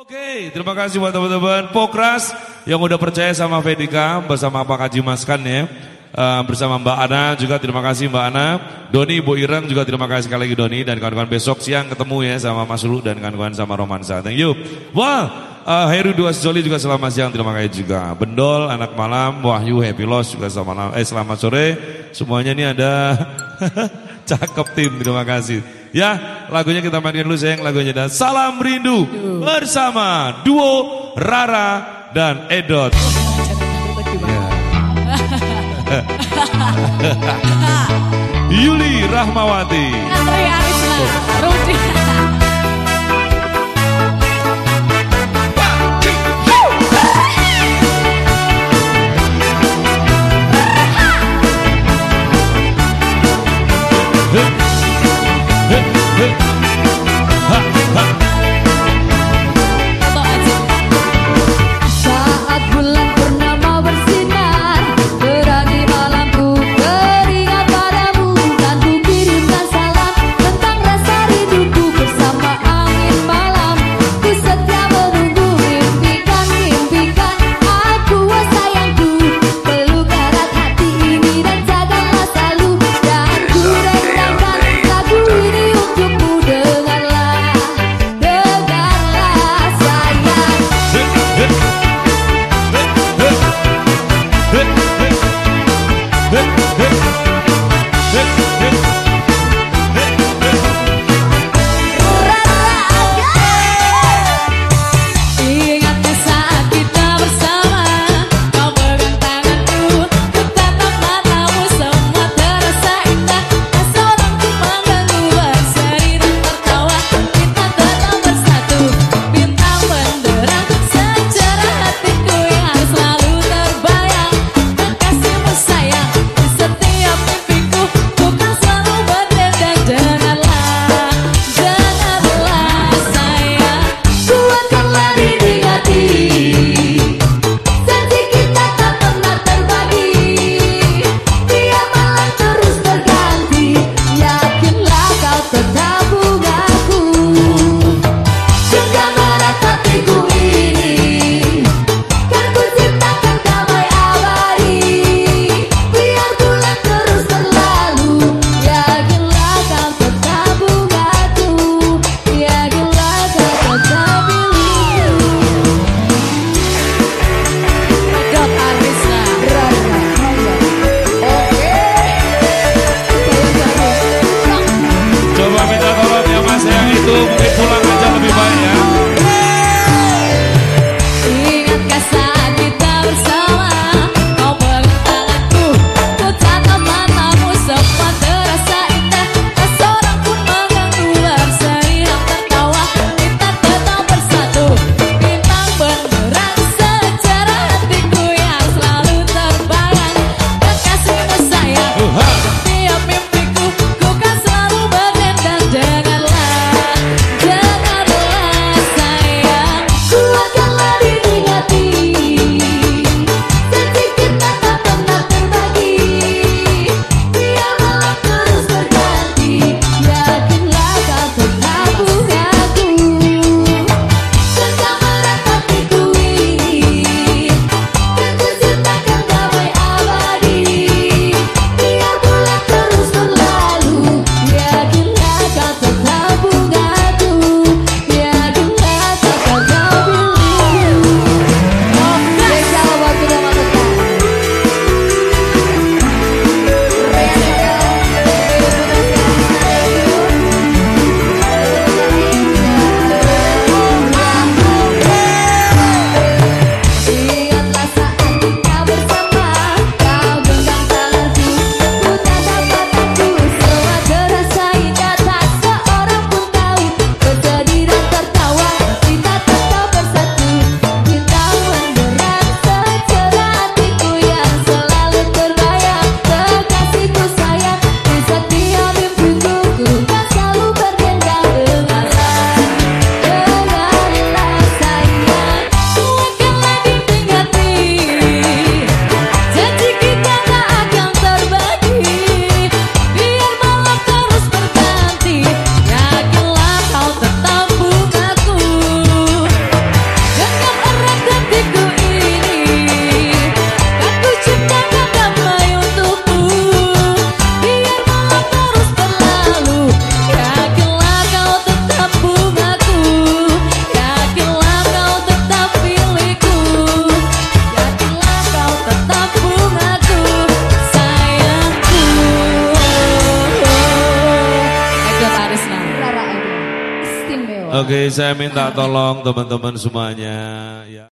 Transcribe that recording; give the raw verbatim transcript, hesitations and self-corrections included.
Oke, terima kasih buat teman-teman Pokras yang udah percaya sama Vedika bersama Pak Haji Maskan ya. Uh, bersama Mbak Ana juga terima kasih Mbak Ana. Doni, Bu Ireng juga terima kasih sekali lagi Doni. Dan kawan-kawan besok siang ketemu ya sama Mas Ulu dan kawan-kawan sama Romansa. Thank you. Wah, uh, Heru Dua Sejoli juga selamat siang, terima kasih juga. Bendol, Anak Malam, Wahyu, Happy Loss juga selamat malam. Eh selamat sore. Semuanya ini ada cakep tim, terima kasih. Ya, lagunya kita mainkan dulu sayang, lagunya dan Salam Rindu bersama duo Rara dan Edot. Ya. Yuli Rahmawati. Andri Arisna, Rudi. Saat bulan purnama bersinar, terang malamku teringat padamu, dan ku kirimkan salam tentang rasa rinduku. Oke, saya minta tolong teman-teman semuanya. Ya.